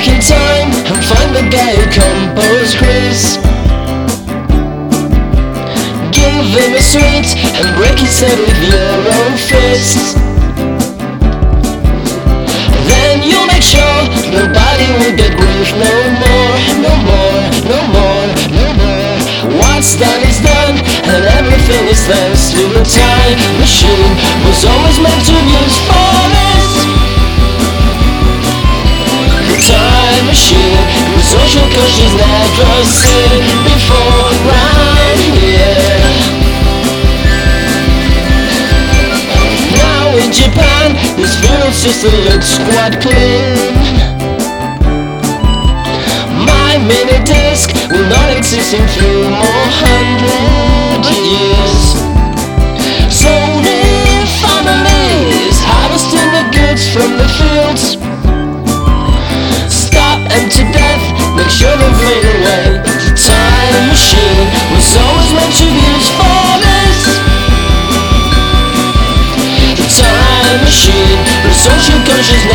back in time and find the guy who composed Chris. Give him a sweet and break his head with your own fists. Then you'll make sure nobody will get grief no more, no more, no more, no more. What's done is done, and everything is thanks to the time machine. Was always meant to be used for this. The time machine, the social culture's never seen before right here. Now in Japan, this funeral system looks quite clean. My mini disc will not exist in few more 100 years. So the families harvesting the goods from the fields. Stop empty death, make sure they fade away. The time machine was always meant to be used for this. The time machine, the social conscious